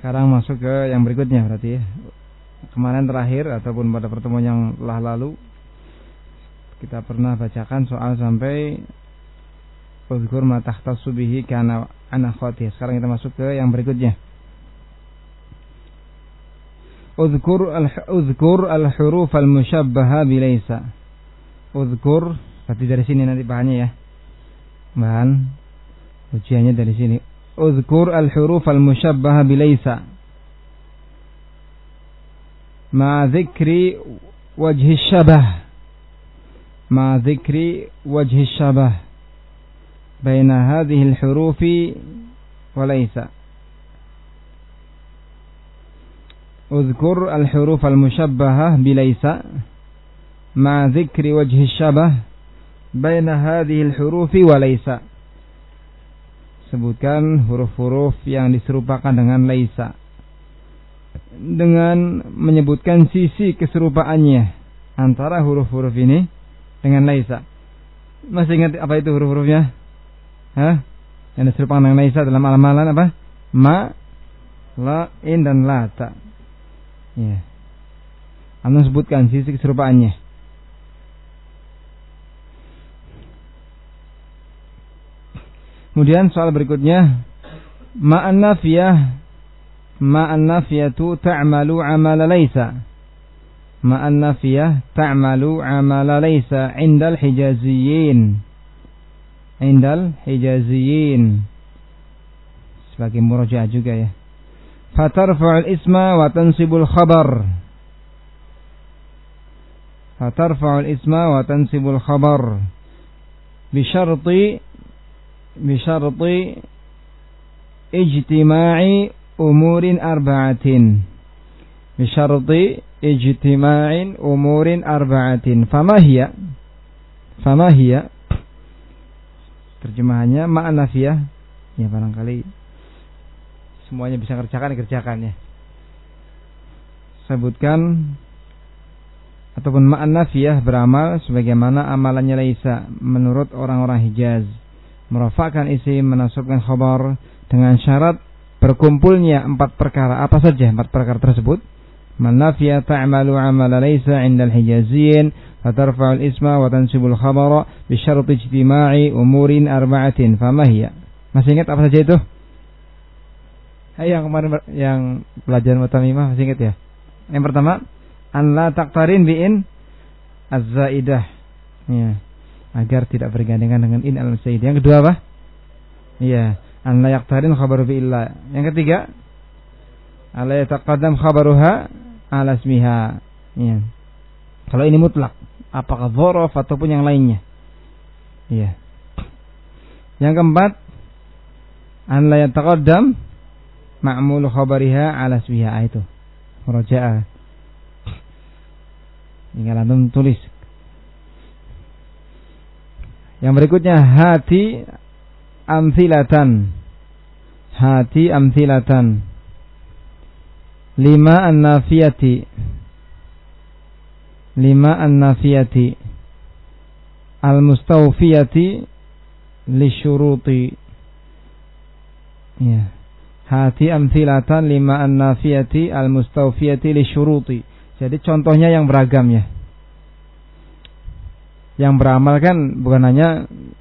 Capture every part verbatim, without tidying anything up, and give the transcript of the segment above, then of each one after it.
Sekarang masuk ke yang berikutnya berarti ya. Kemarin terakhir ataupun pada pertemuan yang telah lalu kita pernah bacakan soal sampai uzkur ma takhtassu bihi kana ana khati. Sekarang kita masuk ke yang berikutnya. Uzkur al uzkur al huruf al mushabbaha bi laisa. Uzkur berarti dari sini nanti bahannya ya. Bahan ujiannya dari sini. Uzkur al huruf al mushabbaha bi laisa. Ma dzikri wajhi syabah. Ma dzikri wajhi syabah baina hadhihi al-hurufi wa laysa. Udhkur al-huruf al-mushabbahah bi laysa ma dzikri wajhi syabah baina hadhihi al-hurufi wa laysa. Sebutkan huruf-huruf yang diserupakan dengan laysa dengan menyebutkan sisi keserupaannya antara huruf-huruf ini dengan laysa. Masih ingat apa itu huruf-hurufnya? Hah? Yang diserupakan dengan laysa dalam amalan apa? Ma, la, in dan la, ta. Ya. Anda sebutkan sisi keserupaannya. Kemudian soal berikutnya, ma'an nafiyah, ma'an nafiyatu ta'malu amala laysa. Ma'an nafiyah ta'malu amala laysa indal hijaziyyin. Indal hijaziyyin. Sebagai murajaah juga ya. Fatarfa'ul isma wa tansibul khabar. Fatarfa'ul isma wa tansibul khabar. Bisyarti Bisyarti ijtima'i umurin arba'atin. Bisyarti ijtima'in umurin arba'atin. Fama hiya? Fama hiya? Terjemahannya ma'an nafiyah. Ya barangkali semuanya bisa kerjakan, kerjakan ya. Sebutkan ataupun ma'an nafiyah beramal sebagaimana amalannya laisa menurut orang-orang Hijaz. Merafa'kan isim, menasabkan khabar dengan syarat berkumpulnya empat perkara. Apa saja empat perkara tersebut? Man nafiya ta'malu amala laysa 'inda al-hijaziyyin fatarfa'u al-isma wa tansibul khabara bi syarti ijtima'i umurin arba'atin. Fama hiya? Masih ingat apa saja itu? Hai yang kemarin yang pelajaran mutamimah masih ingat ya? Yang pertama, an la taqtarin bi'in az-zaidah. Ya. Agar tidak bergandengan dengan in al-zaid. Yang kedua apa? Iya, an la yaqtarin khabaru bi illa. Yang ketiga, ala yataqaddam khabaruha ala ismiha. Iya. Kalau ini mutlak, apakah dzaraf ataupun yang lainnya? Iya. Yang keempat, an la yataqaddam ma'mul khabariha ala ismiha. Itu murajaah. Tinggal antum tulis. Yang berikutnya hati amthilatan. Hati amthilatan. Lima an-nafiyati. Lima an-nafiyati. Al-mustawfiyati lisyuruti. Ya. Hati amthilatan lima an-nafiyati al-mustawfiyati lisyuruti. Jadi contohnya yang beragam ya. Yang beramal kan bukan hanya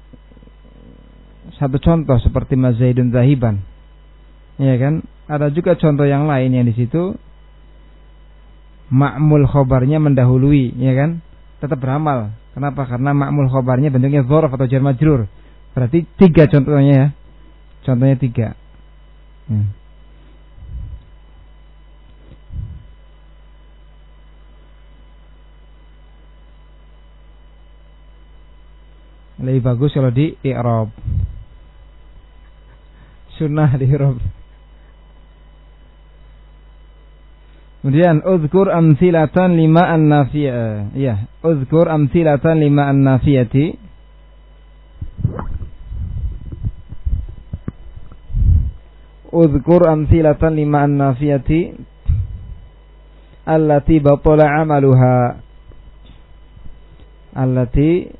satu contoh seperti mazaidun zahiban, ya kan? Ada juga contoh yang lain yang di situ ma'mul khobarnya mendahului, ya kan? Tetap beramal. Kenapa? Karena ma'mul khobarnya bentuknya dzaraf atau jar majrur. Berarti tiga contohnya ya. Contohnya tiga. Hmm. Lebih bagus kalau di i'rab. Sunnah di i'rab. Kemudian uzkur amthilatan lima an-nafiyah. Ya, uzkur amthilatan lima an-nafiyati. Uzkur amthilatan lima an-nafiyati allati batala 'amaluha. Allati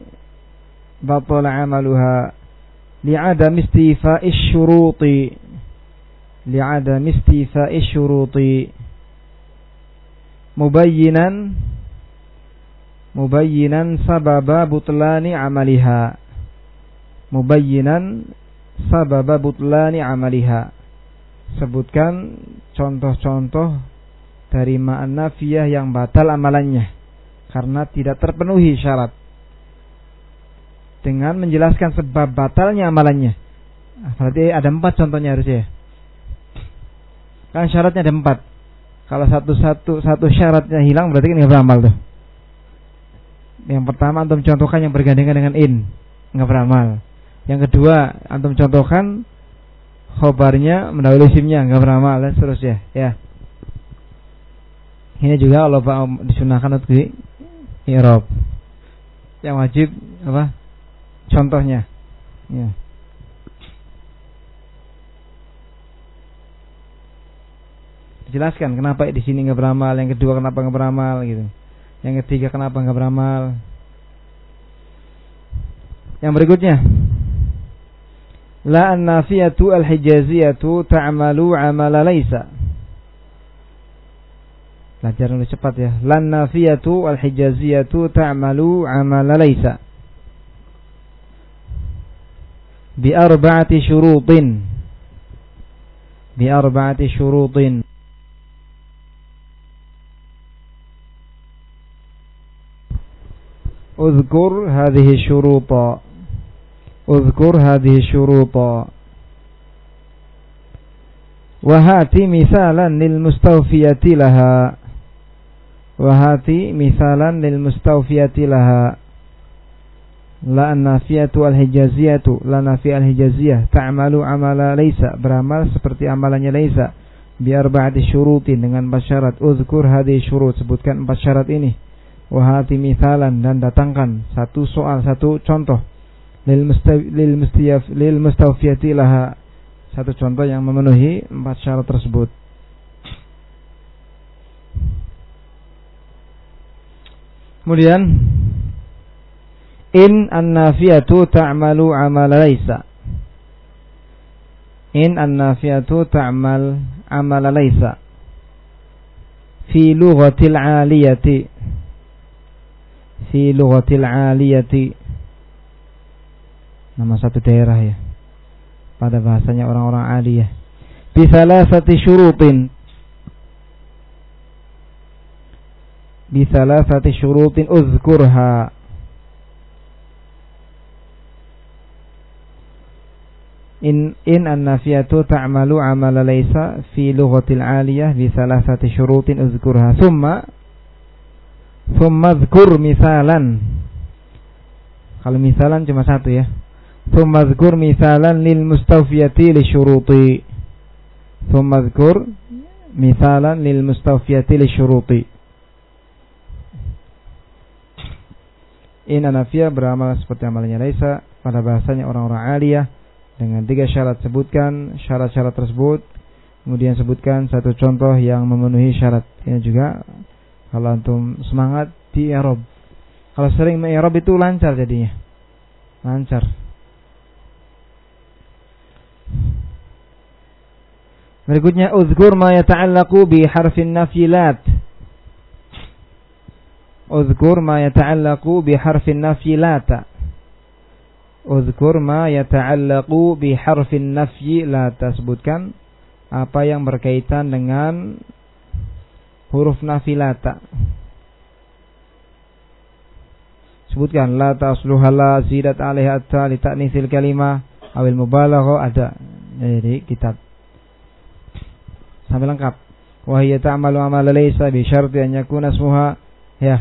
batala amaluha li'adam istifa'ish syuruti li'adami istifa'i syuruti mubayyinan mubayyinan sababa butlani amaliha mubayyinan sababa butlani amaliha. Sebutkan contoh-contoh dari ma'an nafiyah yang batal amalannya karena tidak terpenuhi syarat, dengan menjelaskan sebab batalnya amalannya. Berarti ada empat contohnya harusnya. Kan syaratnya ada empat. Kalau satu-satu satu syaratnya hilang berarti kan nggak beramal tuh. Yang pertama antum contohkan yang bergandengan dengan in, nggak beramal. Yang kedua antum contohkan khobarnya mendahului isimnya, nggak beramal, dan seterusnya. Ya. Ini juga kalau Pak disunahkan untuk di i'rab. Yang wajib apa? Contohnya. Ya. Dijelaskan kenapa di sini nggak beramal, yang kedua kenapa nggak beramal gitu. Yang ketiga kenapa nggak beramal. Yang berikutnya, la an-nafiyatu al-hijaziyatu ta'malu 'amala laysa. Pelajaran lebih cepat ya. La an-nafiyatu al-hijaziyatu ta'malu 'amala laysa bi arba'ati syurutin. Bi arba'ati syurutin. Uzkur hadhihi syuruta. Uzkur hadhihi syuruta. Wahati misalan lil mustawfiyati laha. Wahati misalan lil mustawfiyati laha. La an-nafiyatu al-hijaziyatu. La nafi al-hijaziyah ta'malu amala laysa, beramal seperti amalannya laysa, bi arba'ati syurutin, dengan empat syarat. Uzkur hadhihi syurut, sebutkan empat syarat ini. Wahati misalan, dan datangkan satu soal, satu contoh. Lil mustaw lil mustiyaf lil mustawfiyati laha, satu contoh yang memenuhi empat syarat tersebut. Kemudian in an-nafiyatu ta'malu 'amala laysa. In an-nafiyatu ta'mal 'amala laysa fi lughatil 'aliyati. Fi lughatil 'aliyati, nama satu daerah ya, pada bahasanya orang-orang aliyah. Bi salasati syurutin. Bi salasati syurutin uzkurha. In in an-nafiyatu ta'malu 'amala laysa fi lughatil 'aliyah bi salasati syurutin uzkurha. Thumma Thumma dzkur misalan. Kalau misalan cuma satu ya. Thumma dzkur misalan lil mustawfiyati li syuruti. Thumma dzkur misalan lil mustawfiyati li syuruti. In anafiyah beramal seperti amalnya laisa, pada bahasanya orang-orang aliyah, dengan tiga syarat. Sebutkan syarat-syarat tersebut, kemudian sebutkan satu contoh yang memenuhi syarat. Ini juga kalau antum semangat di i'rab. Kalau sering me-i'rab itu lancar jadinya. Lancar. Berikutnya uzkur ma yata'allaqu bi harfin nafyi lat. Uzkur ma yata'allaqu bi harfin nafyi lata. Uzkur ma yata'allaqu bi harfin nafyi lata. Sebutkan apa yang berkaitan dengan huruf nafi lata. Sebutkan lata asluha la zidat alaiha ta li ta'nitsil kalimah awil mubalagha, ada jadi kitab sampai lengkap. Wa hiya ta'malu amala laysa bi syarti an yakuna ismuha, ya.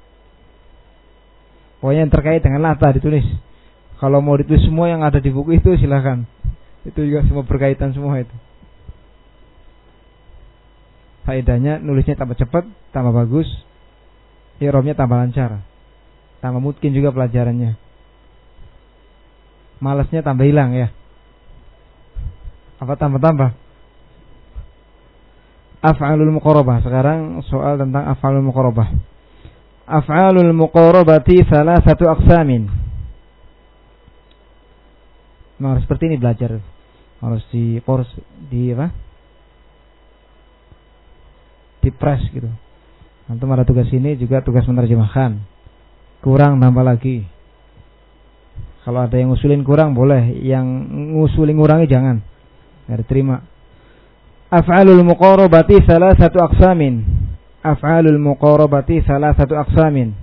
Pokoknya yang terkait dengan lata ditulis. Kalau mau ditulis semua yang ada di buku itu silakan. Itu juga semua berkaitan semua itu. Faedahnya nulisnya tambah cepat, tambah bagus, i'rabnya tambah lancar, tambah mungkin juga pelajarannya. Malasnya tambah hilang ya. Apa tambah-tambah? Af'alul muqarabah. Sekarang soal tentang af'alul muqarabah. Af'alul muqarabati salasatu aqsamin. Nah, harus seperti ini belajar. Harus di course di apa? dipres gitu. Antum ada tugas ini juga tugas menerjemahkan. Kurang tambah lagi. Kalau ada yang ngusulin kurang boleh, yang ngusulin ngurangi jangan. Enggak diterima. Af'alul muqarabati salasatu aqsamin. Af'alul muqarabati salasatu aqsamin.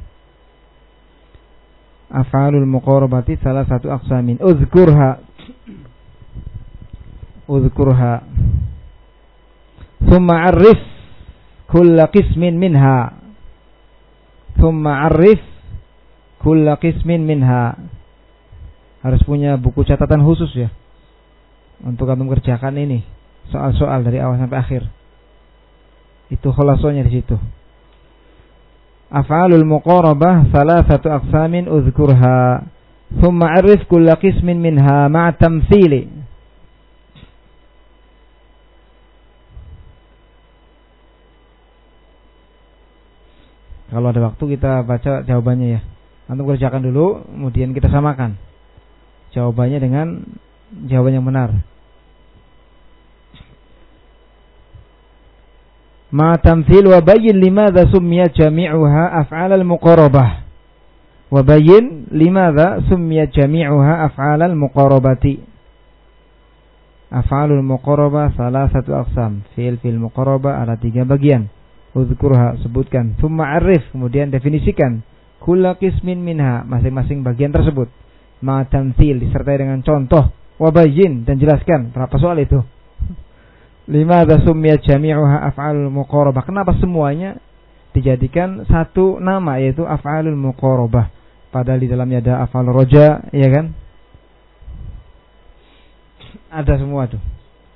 Af'alul muqarabati salasatu aqsamin. Uzkurha. Uzkurha. Thumma 'arif kulla qismin minha. Thumma 'arif kulla qismin minha. Harus punya buku catatan khusus ya untuk kamu kerjakan ini, soal-soal dari awal sampai akhir. Itu khulasonya di situ. Af'alul muqarabah salasatu aqsamin uzkurha. Thumma 'arif kulla qismin minha ma'a tamtsili. Kalau ada waktu kita baca jawabannya ya. Antum kerjakan dulu, kemudian kita samakan jawabannya dengan jawaban yang benar. Ma tamthil wa bayyin limadha summiyat jami'uha af'al al-muqarabah. Wa bayyin limadha summiyat jami'uha af'al al-muqarabati. Af'alul muqarabah salasatu aqsam. Fi'il fil muqarabah ada tiga bagian. Uzkurha, sebutkan. Thumma 'arif, kemudian definisikan. Kulla qismin minha, masing-masing bagian tersebut. Ma tamthil, disertai dengan contoh. Wabayyin, dan jelaskan. Berapa soal itu? Limadha summiyat jami'uha af'alul muqarabah. Kenapa semuanya dijadikan satu nama, yaitu af'alul muqarabah? Padahal di dalamnya ada af'al roja, ya kan? Ada semua tuh.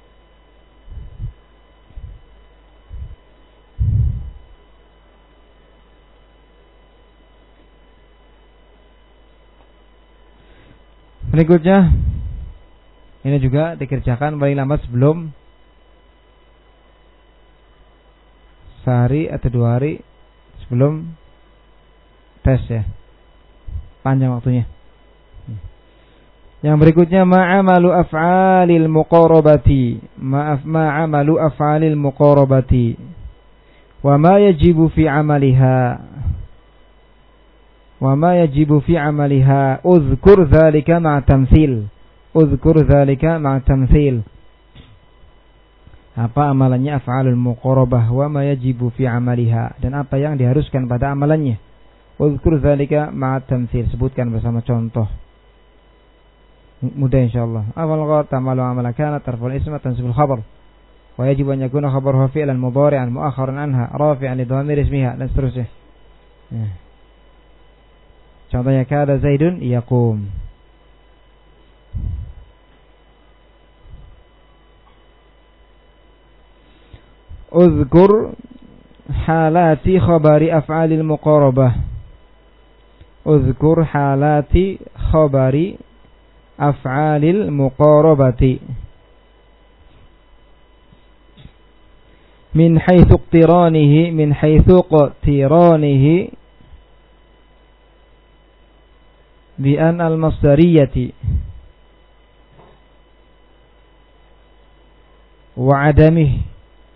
Berikutnya, ini juga dikerjakan paling lambat sebelum sehari atau dua hari sebelum tes ya. Panjang waktunya. Yang berikutnya, ma'amalu af'alil muqarabati. Ma'af ma'amalu af'alil muqarabati. Wa ma yajibu fi 'amaliha. Wa ma yajibu fi 'amaliha. Uzkur dzalika ma'a tamtsil. Uzkur dzalika ma'a tamtsil. Apa amalannya af'alul muqarabah, wa ma yajibu fi 'amaliha, dan apa yang diharuskan pada amalannya. Uzkur dzalika ma'a tamtsil, sebutkan bersama contoh. Mudah insyaallah. Awal qad tamalu amala kana tarful isma tansibul khabar. Wa yajibu an yakuna khabaruhu fi'lan mudhari'an mu'akhkharan anha rafi'an li dhamir ismiha, dan seterusnya. Ya. Contohnya kada Zaidun yaqum. Uzkur halati khabari af'alil muqarabah. Uzkur halati khabari af'alil muqarabati. Min haythu iqtiranihi min haythu iqtiranihi bi an al-masdariyati wa adamihi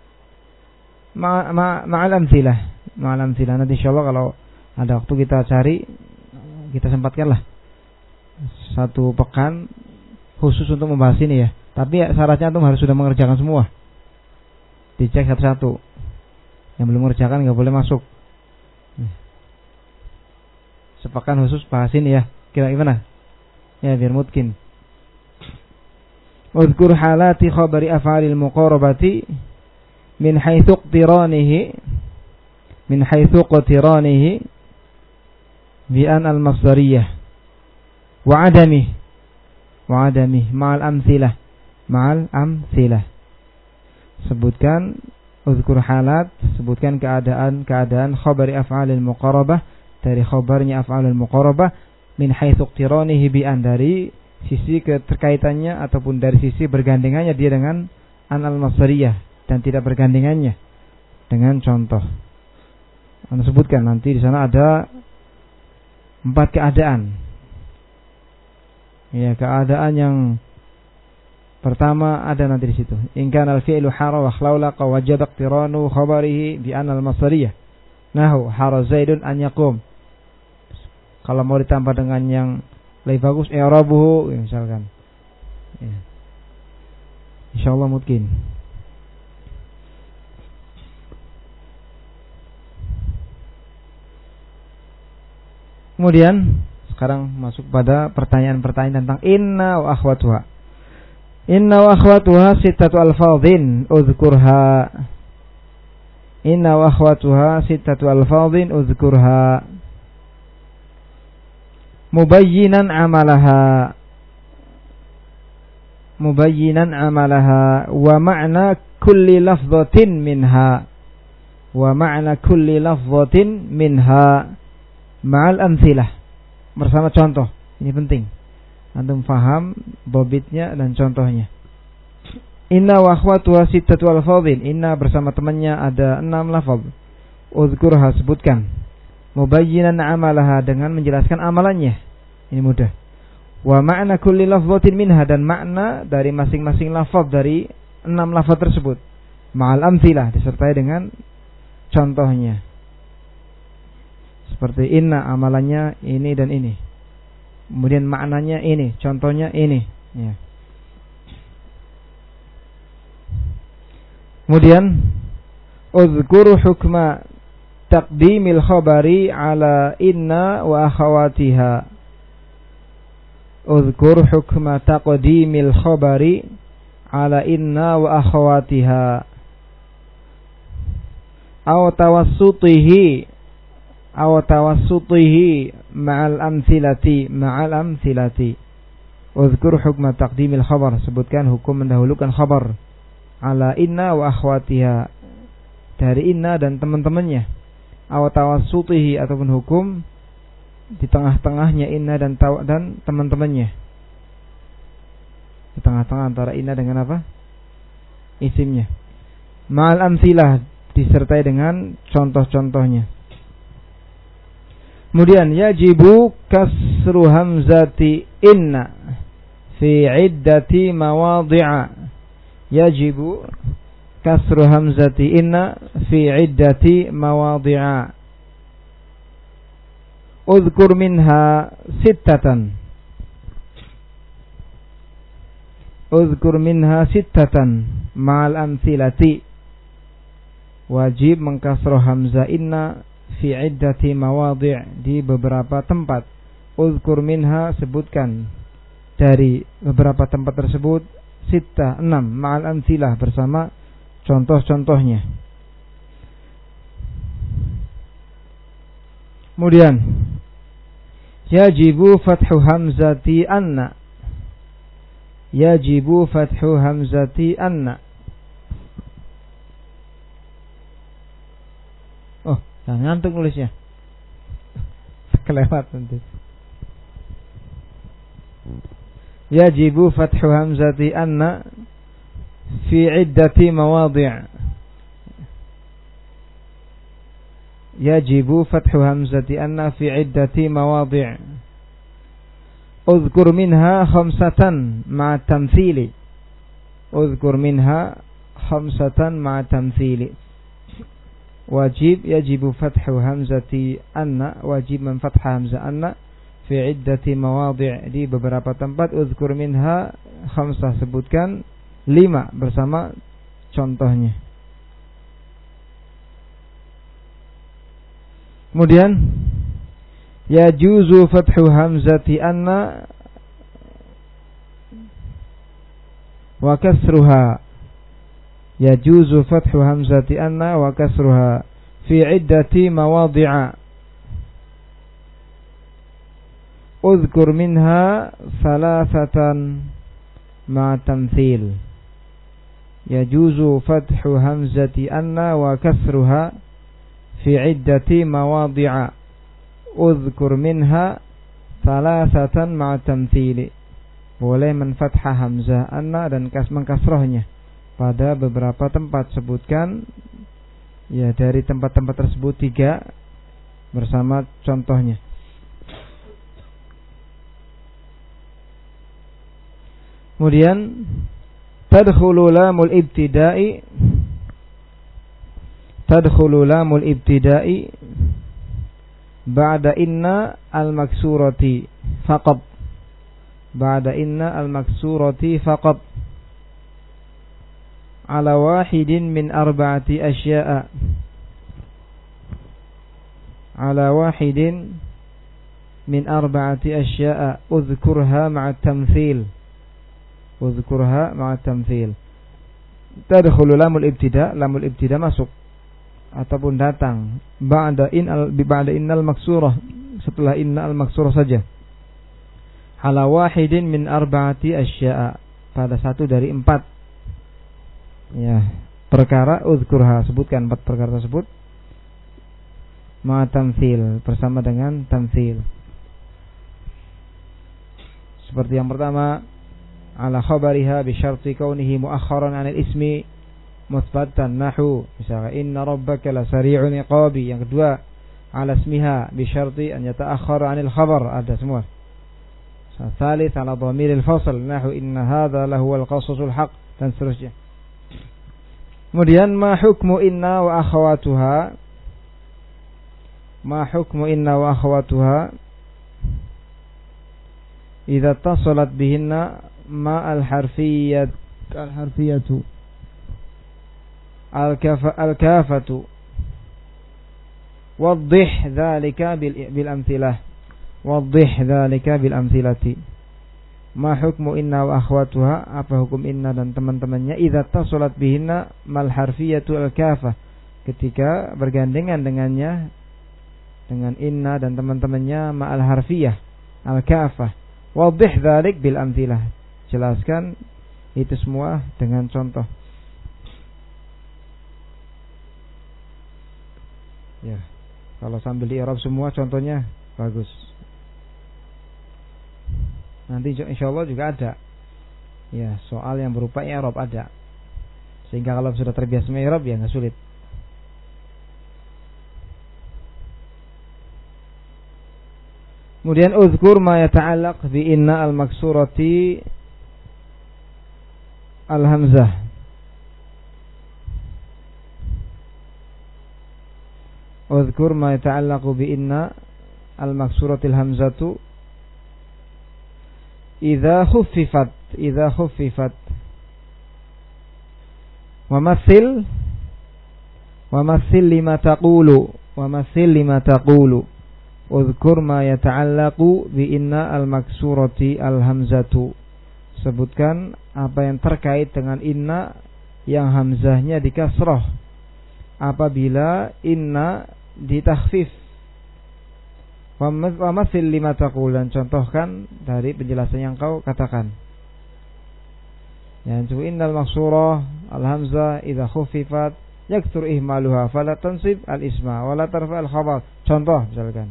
ma ma ma'al amtsilah ma'al amtsilah. Nanti insyaallah kalau ada waktu kita cari, kita sempatkanlah satu pekan khusus untuk membahas ini ya. Tapi ya, syaratnya antum harus sudah mengerjakan semua. Dicek satu-satu. Yang belum mengerjakan enggak boleh masuk. Sepekan khusus bahas ini ya. Kira gimana? Ya biar mungkin. Uzkur halati khabari af'alil muqarabati min haythu iqtiranihi min haythu iqtiranihi bi an al-masdariyah wa adami wa adami ma'al amtsilah ma'al amtsilah. Sebutkan uzkur halat, sebutkan keadaan-keadaan khabari af'alil muqarabah, dari khabarnya af'alul muqarabah, min haitsu iqtiranihi bi an, dari sisi keterkaitannya ataupun dari sisi bergandengannya dia dengan an al-masdariyah, dan tidak bergandengannya dengan contoh. Anda sebutkan nanti di sana ada empat keadaan. Ya, keadaan yang Pertama ada nanti di situ. In kana al-fi'lu hara wa khlaulaqa wajaba iqtiranu khabarihi bi anna al-masdariyah. Nahu hara Zaidun an yaqum. Kalau mau ditambah dengan yang lebih bagus i'rabuhu ya, misalkan. Ya. Insyaallah mungkin. Kemudian sekarang masuk pada pertanyaan-pertanyaan tentang inna wa akhwatuha. Inna wa akhwatuha sittatu alfadhin udhkurha. Inna wa akhwatuha sittatu alfadhin udhkurha. Mubayyinan amalaha. Mubayyinan amalaha wa ma'na kulli lafzatin minha. Wa ma'na kulli lafzatin minha ma'al amthilah. Bersama contoh. Ini penting. Antum faham bobitnya dan contohnya. Inna wa akhwatuha sittatu alfadhin. Inna bersama temannya ada enam lafaz. Uzkurha sebutkan. Mubayyinan amalaha dengan menjelaskan amalannya. Ini mudah. Wa ma'na kulli lafzatin minha dan makna dari masing-masing lafaz dari enam lafaz tersebut. Ma'al amthilah disertai dengan contohnya. Seperti inna amalannya ini dan ini. Kemudian maknanya ini, contohnya ini. Ya. Kemudian uzkur hukma taqdimil khabari ala inna wa akhawatiha. Uzkur hukma taqdimil khabari ala inna wa akhawatiha. Aw tawassutihi aw tawassutihi ma'al amthilati ma'al amthilati. Uzkur hukma taqdimil khabar, sebutkan hukum mendahulukan khabar ala inna wa akhwatiha, dari inna dan teman-temannya. Aw tawassutihi, ataupun hukum di tengah-tengahnya inna dan taw- dan teman-temannya. Di tengah-tengah antara inna dengan apa? Isimnya. Ma'al amthilah, disertai dengan contoh-contohnya. Kemudian yajibu kasru hamzati inna fi iddati mawadhi'a. Yajibu kasru hamzati inna fi iddati mawadhi'a. Udhkur minha sittatan. Udhkur minha sittatan ma'al amthilati. Wajib mengkasroh hamzah inna fi iddati mawadhi', di beberapa tempat. Uzkur minha, sebutkan dari beberapa tempat tersebut. Sittah, enam, ma'al amthilah, bersama contoh-contohnya. Kemudian yajibu fathu hamzati anna. Yajibu fathu hamzati anna. Oh, jangan ngantuk nulisnya. Kelewat nanti. Yajibu fathu hamzati anna fi iddati mawadhi'. Yajibu fathu hamzati anna fi iddati mawadhi'. Udhkur minha khamsatan ma'a tamthili. Udhkur minha khamsatan ma'a tamthili. Wajib, yajibu fathu hamzati anna, wajib menfathah hamzah anna fi iddati mawadhi', di beberapa tempat. Uzkur minha khamsah, sebutkan lima bersama contohnya. Kemudian yajuzu fathu hamzati anna wa kasruha. Yajuzu fathu hamzati anna wa kasruha fi iddati mawadhi'a. Udhkur minha thalathatan ma'a tamthil. Yajuzu fathu hamzati anna wa kasruha fi iddati mawadhi'a. Udhkur minha thalathatan ma'a tamthil. Boleh menfathah hamzah anna dan kas mengkasrohnya pada beberapa tempat. Sebutkan ya dari tempat-tempat tersebut tiga bersama contohnya. Kemudian tadkhulu lamul ibtida'i tadkhulu lamul ibtida'i ba'da inna al-maksurati faqat ba'da inna al-maksurati faqat ala wahidin min arba'ati asya'a ala wahidin min arba'ati asya'a udhkurha ma'a tamthil udhkurha ma'a tamthil. Tadkhulu lamul ibtida, lamul ibtida masuk ataupun datang ba'da in al ba'da innal maksurah, setelah innal maksurah saja, ala wahidin min arba'ati asya'a, pada satu dari empat ya perkara, udhkurha, sebutkan empat perkara tersebut, ma tamthil, bersama dengan tamthil. Seperti yang pertama, ala khabariha bi syarti kaunihi muakharan 'anil ismi mutsbatan, nahu misalnya inna rabbaka la sari'un iqabi. Yang kedua, ala ismiha bi syarti an yata'akhkhara 'anil khabar, ada semua. Tsalits ala dhamiril fasl, nahu inna hadza lahuwal qasasul haq, dan seterusnya. Kemudian ma hukmu inna wa akhawatuha, ma hukmu inna wa akhawatuha idza tasalat bihinna ma al-harfiyyat al-harfiyatu al-kafa al-kafatu waddih dzalika bil bil amthilah waddih dzalika bil amthilati. Ma hukmu inna wa akhwatuha, apa hukum inna dan teman-temannya, idza tasalat bihinna mal harfiyatu al-kafah, ketika bergandengan dengannya, dengan inna dan teman-temannya, ma al-harfiyah al-kafah. Waddih dzalik bil amthilah, jelaskan itu semua dengan contoh. Ya, kalau sambil di i'rab semua contohnya bagus. Nanti insyaallah juga ada ya soal yang berupa i'rab ada. Sehingga kalau sudah terbiasa i'rab ya enggak sulit. Kemudian uzkur ma yata'allaq bi inna al-maksurati al-hamzah. Uzkur ma yata'allaqu bi inna al-maksuratil hamzatu idza khuffifat, idza khuffifat. Wa mathil wa mathil lima taqulu, wa mathil lima taqulu. Uzkur ma yata'allaqu bi inna al-maksurati al-hamzatu. Sebutkan apa yang terkait dengan inna yang hamzahnya dikasrah apabila inna ditakhfif. Wa mathil lima taqul, dan contohkan dari penjelasan yang kau katakan. Yang cu innal maksurah al-hamzah idza khuffifat yakthur ihmaluha fala tansib al-isma wa la tarfa al-khabar. Contoh misalkan,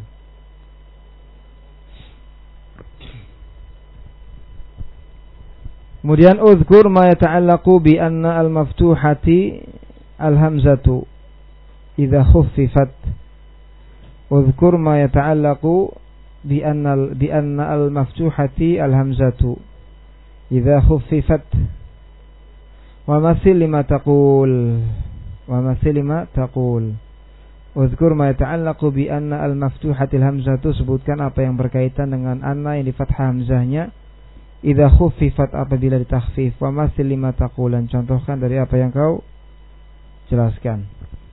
kemudian uzkur ma yata'allaqu bi anna al-maftuhati al-hamzatu idza khuffifat. Uzkur ma yata'allaqu bi anna bi anna al-maftuhati al-hamzatu idza khuffifat. Wa mathil lima taqul, wa mathil lima taqul. Uzkur ma yata'allaqu bi anna al-maftuhati al-hamzatu, sebutkan apa yang berkaitan dengan anna yang di fathah hamzahnya idza khuffifat apabila ditakhfif. Wa mathil lima taqul, dan contohkan dari apa yang kau jelaskan.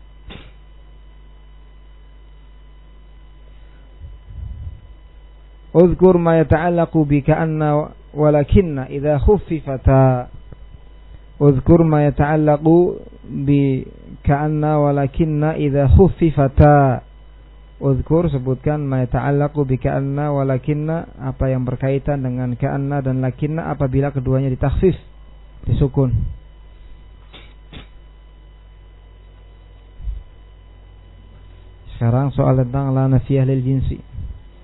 Uzkur ma yata'allaqu bi ka'anna walakinna idza khuffifata. Uzkur ma yata'allaqu bi ka'anna walakinna idza khuffifata. Uzkur, sebutkan ma yata'allaqu bi ka'anna walakinna, apa yang berkaitan dengan ka'anna dan lakinna apabila keduanya ditakhfif, disukun. Sekarang soal tentang la nafiyah lil jinsi.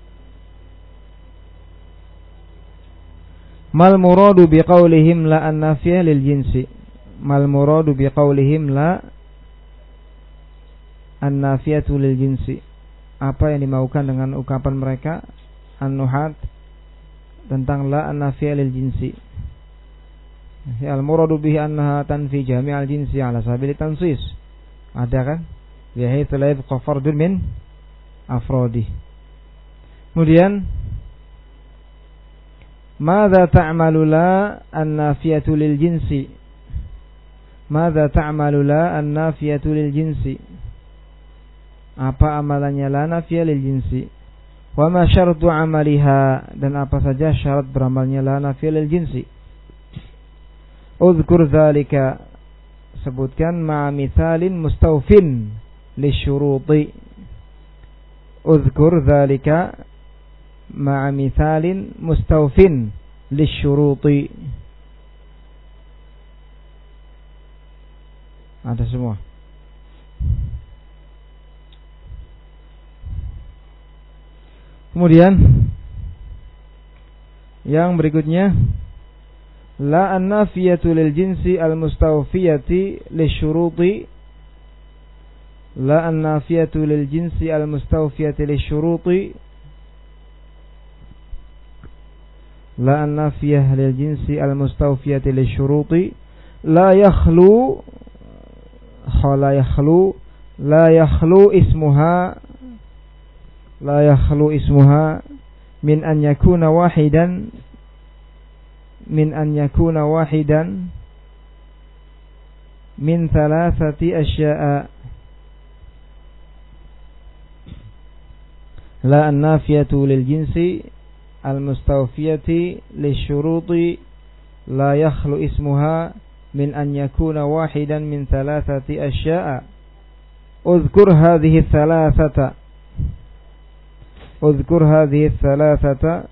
Mal muradu biqaulihim la an-nafiyah lil jinsi. Mal muradu biqaulihim la an-nafiyatu lil jinsi. Apa yang dimaukan dengan ucapan mereka an-nuhat tentang la an-nafiyah lil jinsi? Ya, al-muradu bihi annaha tanfi jami'al jinsi ala sabili tansis. Ada kan? Bihaytsu la yabqa fardun min afradi. Kemudian madza ta'malu la an-nafiyatu lil jinsi? Madza ta'malu la an-nafiyatu lil jinsi? Apa amalannya la nafiyah lil jinsi? Wa ma syartu amaliha, dan apa saja syarat beramalnya la nafiyah lil jinsi? Uzkur dzalika, sebutkan ma'a mithalin mustawfin lisyuruti. Uzkur dzalika ma'a mithalin mustawfin lisyuruti. Ada semua. Kemudian yang berikutnya, la an-nafiyatu lil jinsi al-mustawfiyati lisyuruti. La an-nafiyatu lil jinsi al-mustawfiyati lisyuruti. La an-nafiyah lil jinsi al-mustawfiyati lisyuruti la yakhlu la yakhlu la yakhlu ismuha la yakhlu ismuha min an yakuna wahidan min an yakuna wahidan min thalathati asya'a. La an-nafiyatu lil jinsi al-mustawfiyati lisyuruti la yakhlu ismuha min an yakuna wahidan min thalathati asya'a. Uzkur hadhihi thalathata. Uzkur hadhihi thalathata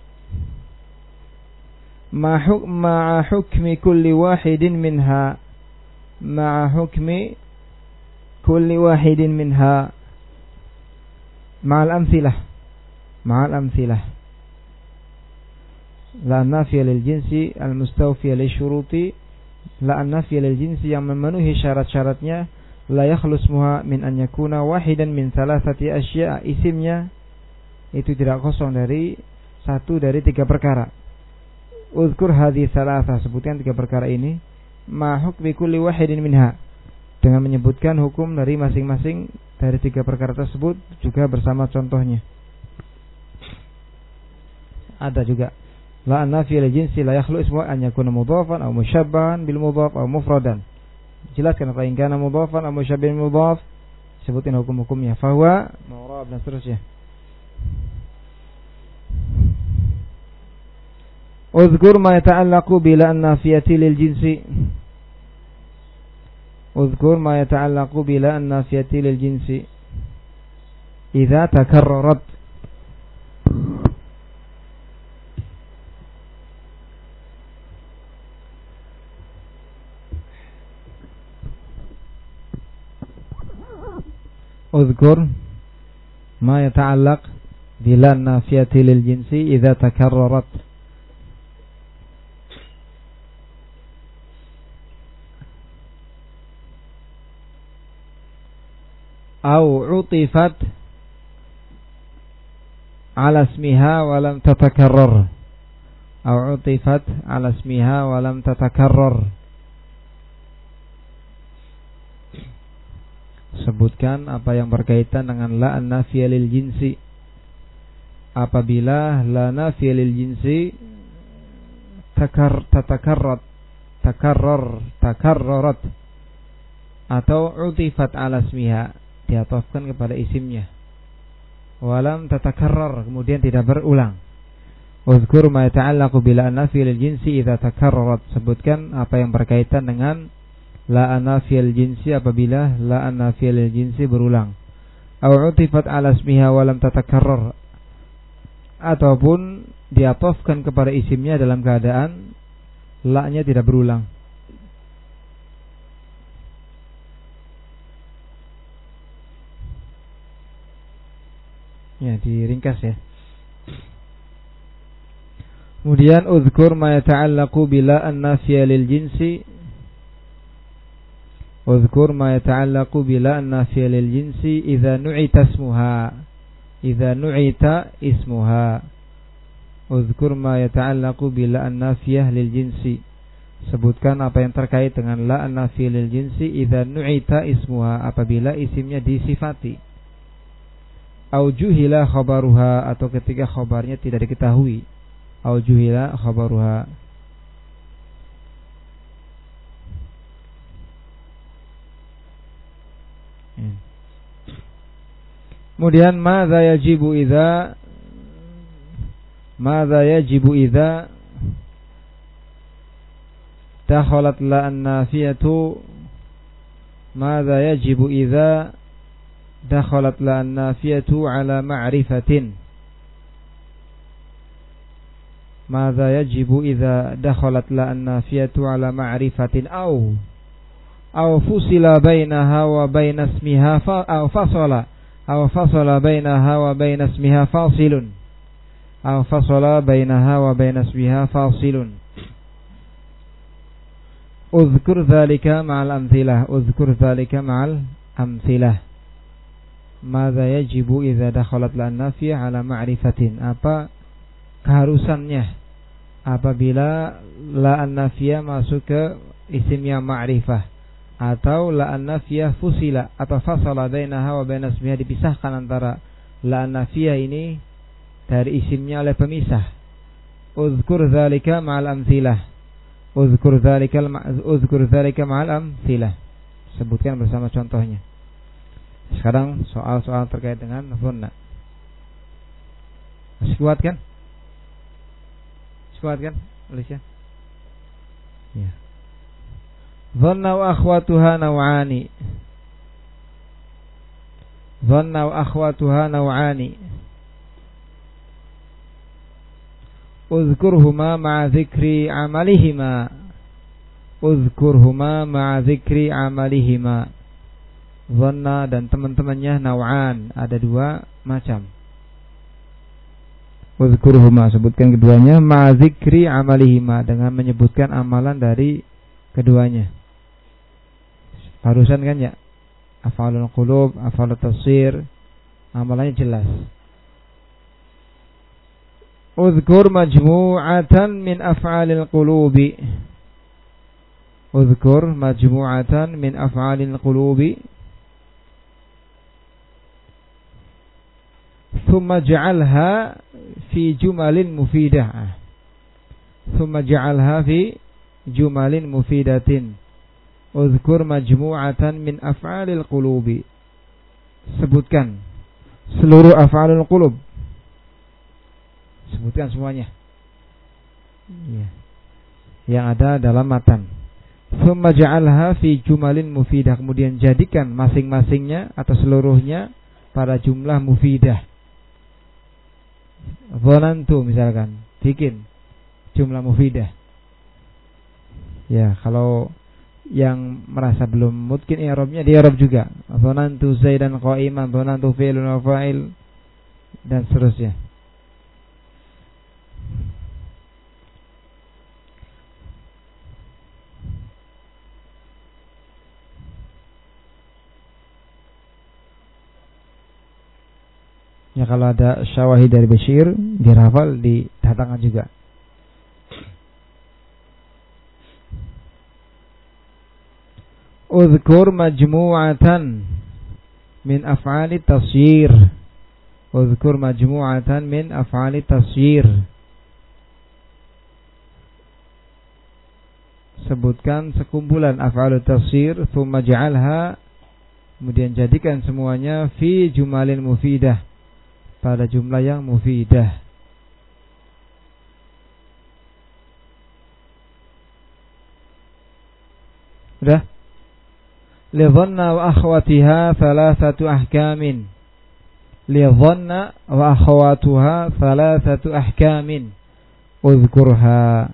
ma'a hukmi kulli wahidin minha. Ma'a hukmi kulli wahidin minha. Ma'al amthilah. Ma'al amthilah. La nafiya lil jinsi al-mustawfiya li syuruti. La nafiya lil jinsi yang memenuhi syarat-syaratnya. La yakhlus muha min an yakuna wahidan min thalathati asya'. Isimnya itu tidak kosong dari satu dari tiga perkara. Uzkur hadhi thalatha, sebutkan tiga perkara ini. Ma hukmi kulli wahidin minha, dengan menyebutkan hukum dari masing-masing dari tiga perkara tersebut juga bersama contohnya. Ada juga la nafiya lil jinsi la yakhlu ismu an yakuna mudhafan aw mushabbahan bil mudhaf aw mufradan. Jelaskan apa yang kana mudhafan aw mushabbahan bil mudhaf, sebutin hukum-hukumnya. Fahuwa mu'rab dan seterusnya. Uzkur ma yata'allaqu bila an-nafiyati lil jinsi. Uzkur ma yata'allaqu bila an-nafiyati lil jinsi idza takarrarat. Uzkur ma yata'allaq bila an-nafiyati lil jinsi idza takarrarat. Au utifat ala ismiha wa lam tatakarrar. Au utifat ala ismiha wa lam tatakarrar. Sebutkan apa yang berkaitan dengan la an-nafiyah lil jinsi. Apabila la nafiyah lil jinsi takar tatakarrat takarrar takarrarat atau utifat ala ismiha, diatofkan kepada isimnya. Walam tatakarrar, kemudian tidak berulang. Uzkur ma yata'allaqu bila an-nafiyah lil jinsi idza takarrarat. Sebutkan apa yang berkaitan dengan la an-nafiyah lil jinsi apabila la an-nafiyah lil jinsi berulang. Aw utifat ala ismiha walam tatakarrar, ataupun diatofkan kepada isimnya dalam keadaan la-nya tidak berulang. Ya, diringkas ya. Kemudian uzkur ma yata'allaqu bila an-nafiyah lil jinsi. Uzkur ma yata'allaqu bila an-nafiyah lil jinsi idza nu'ita ismuha. Idza nu'ita ismuha. Uzkur ma yata'allaqu bila an-nafiyah lil jinsi. Sebutkan apa yang terkait dengan la an-nafi lil jinsi idza nu'ita ismuha, apabila isimnya disifati. Au juhila khabaruha, atau ketika khabarnya tidak diketahui. Au juhila khabaruha. Kemudian madza yajibu idza madza yajibu idza dakhalat la an-nafiyatu, madza yajibu idza dakhalat la an-nafiyatu ala ma'rifatin. Madza yajibu idza dakhalat la an-nafiyatu ala ma'rifatin aw aw fusila bainaha wa baina ismiha fa aw fasala aw fasala bainaha wa baina ismiha fasilun aw fasala bainaha wa baina ismiha fasilun. Uzkur dzalika ma'al amthilah. Uzkur dzalika ma'al amthilah. Madza yajibu idza dakhalat la an-nafiyah ala ma'rifatin. Apa keharusannya apabila la an-nafiyah masuk ke isim yang ma'rifah, atau la an-nafiyah fusila atau fasala bainaha wa baina ismiha, dipisahkan antara la an-nafiyah ini dari isimnya oleh pemisah. Uzkur dzalika ma'al amthilah. Uzkur dzalika uzkur dzalika ma'al amthilah. Sebutkan bersama contohnya. Sekarang soal-soal terkait dengan dhanna. Masih kuat kan? Masih kuat kan, Alicia? Ya. Dhanna wa akhwatuha naw'ani. Dhanna wa akhwatuha naw'ani. Uzkurhuma ma'a dzikri amalihima. Uzkurhuma ma'a dzikri amalihima. Dhanna dan teman-temannya naw'an, ada dua macam. Uzkurhuma, sebutkan keduanya, ma'a dzikri amalihima, dengan menyebutkan amalan dari keduanya. Barusan kan ya, af'alul qulub, af'alul tafsir, amalannya jelas. Uzkur majmu'atan min af'alil qulubi. Uzkur majmu'atan min af'alil qulubi. Thumma ja'alha fi jumalin mufidah. Thumma ja'alha fi jumalin mufidatin. Uzkur majmu'atan min af'alil qulubi. Sebutkan seluruh af'alul qulub. Sebutkan semuanya ya, yang ada dalam matan. Thumma ja'alha fi jumalin mufidah. Kemudian jadikan masing-masingnya atau seluruhnya pada jumlah mufidah. Dhanantu misalkan, bikin jumlah mufidah. Ya, kalau yang merasa belum mungkin i'rabnya, di i'rab juga. Dhanantu Zaidan qa'iman, dhanantu fi'lun wa fa'il, dan seterusnya. Ya, kalau ada syawahid dari Bashir dirafal, didatangkan juga. Uzkur majmu'atan min af'ali tasyir. Uzkur majmu'atan min af'ali tasyir. Sebutkan sekumpulan af'alu tasyir. Thumma ja'alha, kemudian jadikan semuanya fi jumalin mufidah, pada jumlah yang mufidah. Sudah? Li dhanna wa akhwatiha thalathatu ahkamin. Li dhanna wa akhwatuha thalathatu ahkamin. Uzkurha.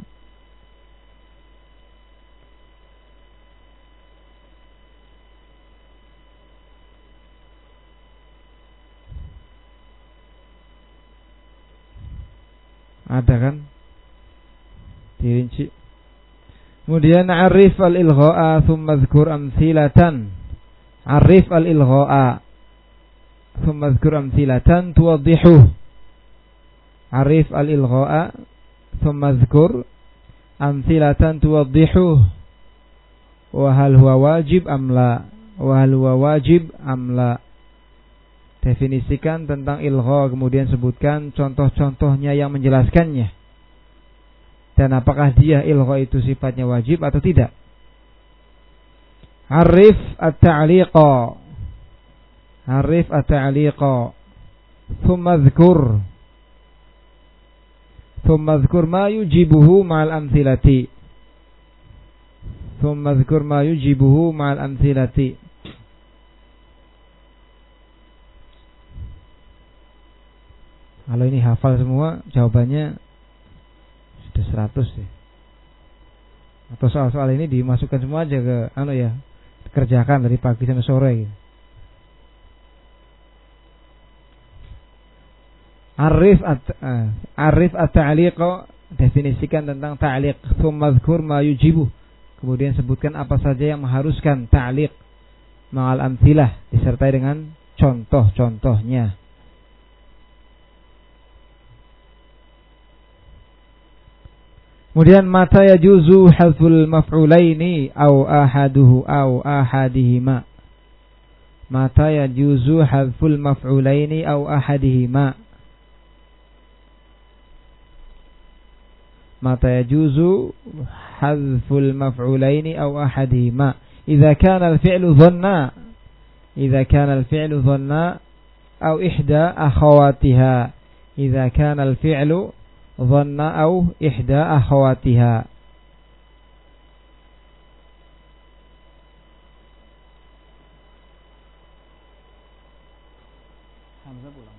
Ada kan? Dirinci. Kemudian arif al-ilgha'a thumma dzkur amthilatan. Arif al-ilgha'a thumma dzkur amthilatan tuwaddihu. Arif al-ilgha'a thumma dzkur amthilatan tuwaddihuh wa hal huwa wajib am la wa hal huwa wajib am la. Definisikan tentang ilgha, kemudian sebutkan contoh-contohnya yang menjelaskannya. Dan apakah dia ilgha itu sifatnya wajib atau tidak? Arif at-ta'liqa. Arif at-ta'liqa. Thumma dhkur. Thumma dhkur ma yujibuhu ma'al amthilati. Thumma dhkur ma yujibuhu ma'al amthilati. Kalau ini hafal semua, jawabannya sudah seratus ya. Atau soal-soal ini dimasukkan semua aja ke anu ya, kerjakan dari pagi sampai sore gitu. Arif at uh, Arif at-ta'liq, definisikan tentang ta'liq. Tsumma dzkur ma yujibu, kemudian sebutkan apa saja yang mengharuskan ta'liq ma'al amtsilah, disertai dengan contoh-contohnya. Kemudian mata yajuzu hadzful maf'ulaini au ahaduhu au ahadihima. Mata yajuzu hadzful maf'ulaini au ahadihima. Mata yajuzu hadzful maf'ulaini au ahadihima. Idza kana al-fi'lu dhanna. Idza kana al-fi'lu dhanna au ihda akhawatiha. Idza kana al-fi'lu dhanna au ihda akhawatiha. Hamzah pulang.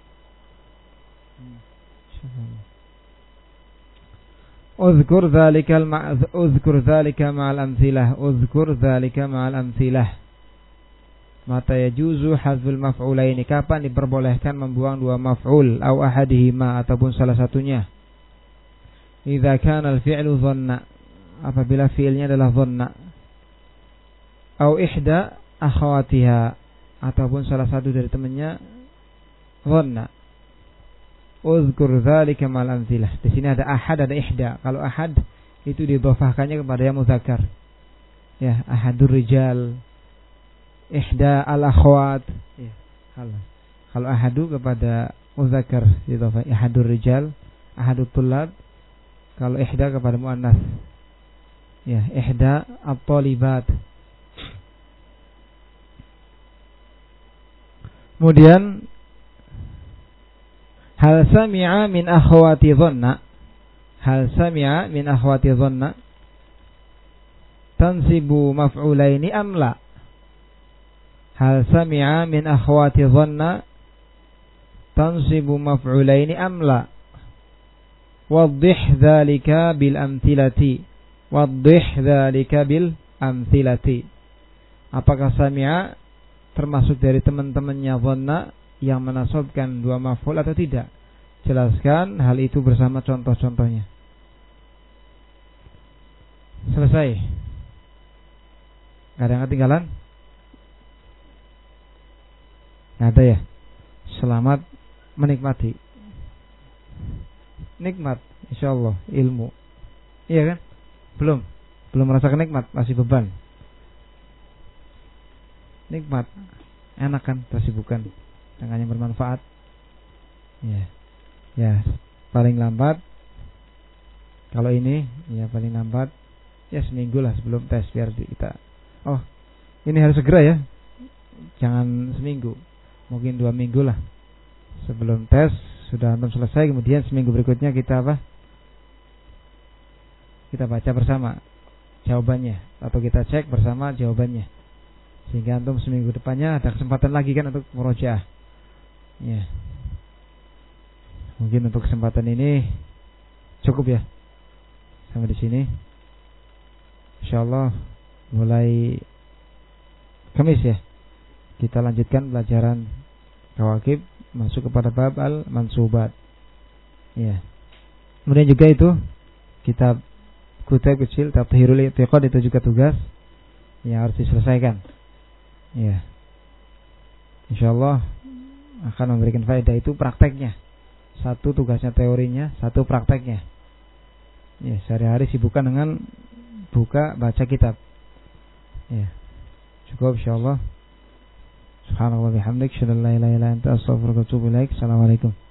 Uzkur dzalika al-ma'z uzkur dzalika ma'al amthilah. Uzkur dzalika ma'al amthilah. Mata yajuzu hadzful maf'ulaini, kapan diperbolehkan membuang dua maf'ul, au ahadihima, ataupun salah satunya. Idza kana al-fi'lu dhanna, apabila fi'ilnya adalah dhanna. Au ihda akhawatiha, ataupun salah satu dari temannya dhanna. Uzkur dzalika ma'al amtsilah. Di sini ada ahad, ada ihda. Kalau ahad itu didhofahkannya kepada yang muzakkar. Ya, ahadur rijal, ihda al-akhwat. Ya, kalau kalau ahadu kepada muzakkar didhofah ahadur rijal, ahadut tullab. Kalau ihda kepada muannas, ya, ihda at-talibat. Kemudian hal sami'a min akhwati dhanna. Hal sami'a min akhwati dhanna tansibu maf'ulaini am la? Hal sami'a min akhwati dhanna tansibu maf'ulaini am la? Waddih dzalika bil amthilati. Waddih dzalika bil amthilati. Apakah sami'a termasuk dari teman-temannya dhanna yang menasabkan dua maf'ul atau tidak? Jelaskan hal itu bersama contoh-contohnya. Selesai. Gak ada yang ketinggalan? Gak ada ya? Selamat menikmati. Nikmat, insyaallah, ilmu. Iya kan? Belum, belum merasakan nikmat, masih beban. Nikmat, enak kan? Pasti bukan dengan yang bermanfaat. Ya, ya, paling lambat. Kalau ini, ya paling lambat, ya seminggu lah sebelum tes biar kita. Oh, ini harus segera ya, jangan seminggu, mungkin dua minggu lah sebelum tes. Sudah antum selesai, kemudian seminggu berikutnya kita apa? Kita baca bersama jawabannya, atau kita cek bersama jawabannya, sehingga antum seminggu depannya ada kesempatan lagi kan untuk murojaah. Ya, mungkin untuk kesempatan ini cukup ya, sampai di sini. Insyaallah mulai Kamis ya, kita lanjutkan pelajaran Kawakib, masuk kepada bab al-mansubat. Ya. Kemudian juga itu kitab kutab kecil Tathhirul I'tiqad, itu juga tugas yang harus diselesaikan. Ya. Insyaallah akan memberikan faedah, itu prakteknya. Satu tugasnya teorinya, satu prakteknya. Ya, sehari-hari sibukkan dengan buka baca kitab. Ya. Cukup insyaallah. Subhanallah bihamdik, syadallah la ilaha illa anta, astaghfiruka wa atubu ilaik. Assalamualaikum.